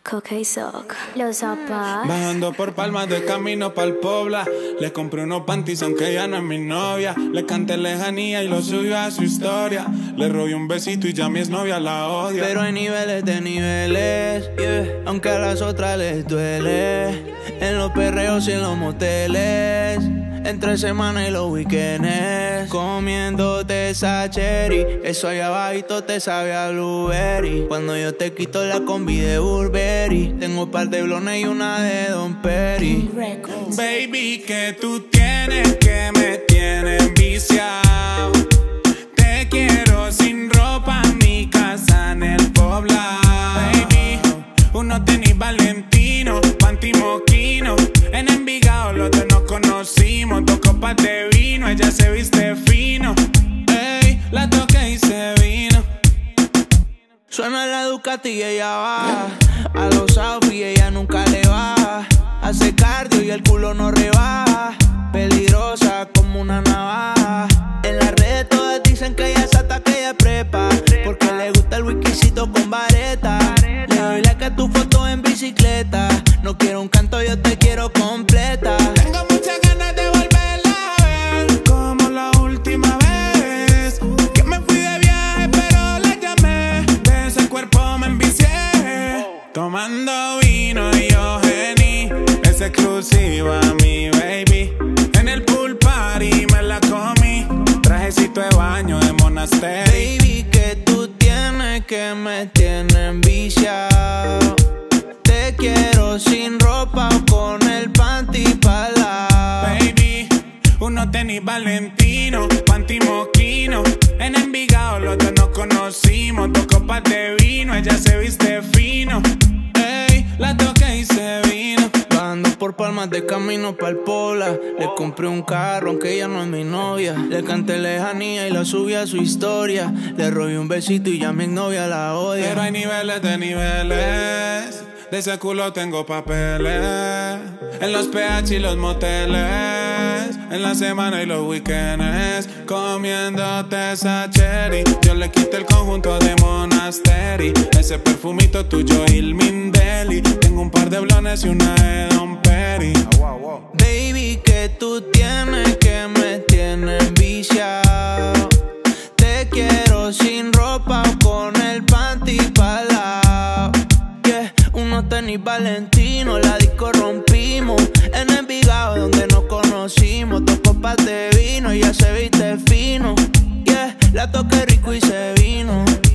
Coca y Soc, los zapatos. Bajando por Palmas de camino pa'l Pobla. Le compré unos panties aunque ella no es mi novia. Le canté lejanía y lo subió a su historia. Le robé un besito y ya mi exnovia la odia. Pero hay niveles de niveles, yeah. Aunque a las otras les duele. En los perreos y en los moteles, entre semana y los weekends, comiéndote esa cherry. Eso allá abajito te sabe a blueberry. Cuando yo te quito la combi de Burberry, tengo un par de blones y una de Don Perry. Baby, que tú tienes que me tienes enviciado. Te quiero sin ropa en mi casa en el poblado. Baby, uno tenis Valentino, panty Moquino. En Envigado los dos nos conocimos. 2 copas de vino, ella se viste fino. Ey, la toqué y se vino. Suena la Ducati y ella baja. A los outfits ella nunca le baja. Hace cardio y el culo no rebaja. Peligrosa como una navaja. En las redes todas dicen que ella es hasta que ella prepa, porque le gusta el whiskycito con vareta. Le doy like a tu foto en bicicleta. No quiero un canto, yo te quiero completa. Tengo muchas ganas de volverla a ver, como la última vez que me fui de viaje pero la llamé. De ese cuerpo me envicié, tomando vino y yo Henny. Es exclusiva mi baby. En el pool party me la comí. Trajecito de baño de monasterio. Baby, que tú tienes que me tienes enviciado. Te quiero sin ropa o con el panty pa'l lado. Baby, uno tenis Valentino, panty Moquino. En Envigado los dos nos conocimos. 2 copas de vino, ella se viste fino. Ey, la toqué y se vino. Bajando por Palmas de camino pa'l Pobla. Le compré un carro aunque ella no es mi novia. Le canté lejanía y la subí a su historia. Le robé un besito y ya mi novia la odia. Pero hay niveles de niveles. De ese culo tengo papeles. En los PH y los moteles. En la semana y los weekends, comiéndote esa cherry. Yo le quité el conjunto de Monastery. Ese perfumito tuyo Ilmindeli. Tengo un par de blones y una de Don Perry. Baby, que tú tienes que me tienes enviciado. Te quiero sin ropa o con el panty pa'l lado. Yeah, unos tenis Valentino, la disco rompimos. En Envigado donde nos conocimos. 2 copas de vino, ella se viste fino. Yeah, la toqué rico y se vino.